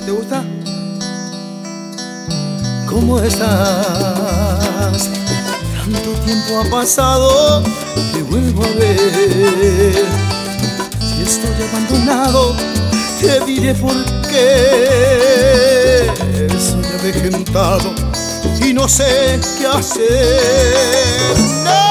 ¿Te gusta? ¿Cómo estás? Tanto tiempo ha pasado, te vuelvo a ver. Si estoy abandonado, te diré por qué. Soy avejentado y no sé qué hacer. ¡No!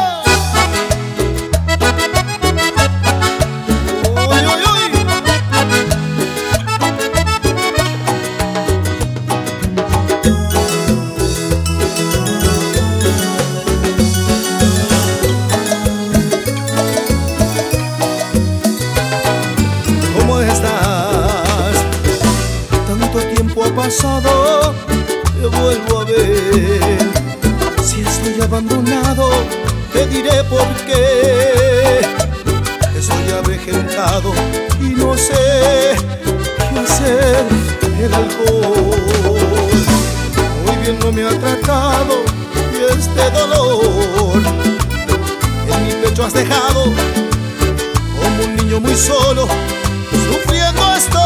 Pasado, te vuelvo a ver. Si estoy abandonado, te diré por qué. Estoy avejentado y no sé qué hacer. El alcohol muy bien no me ha tratado, y este dolor en mi pecho has dejado como un niño muy solo. Sufriendo estoy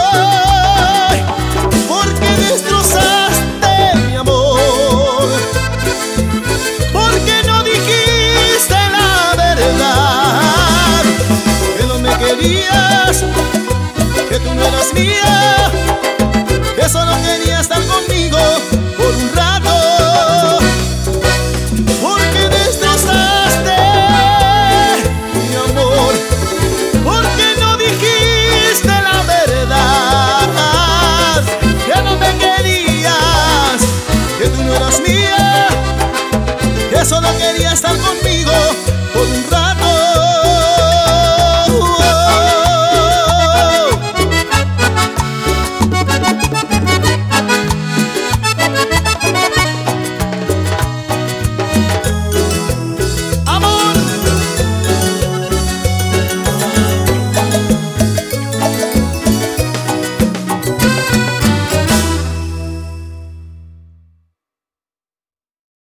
porque destrozaste mi amor, porque no dijiste la verdad, que no me querías, que tú no eras mía, que solo querías estar conmigo por un rato.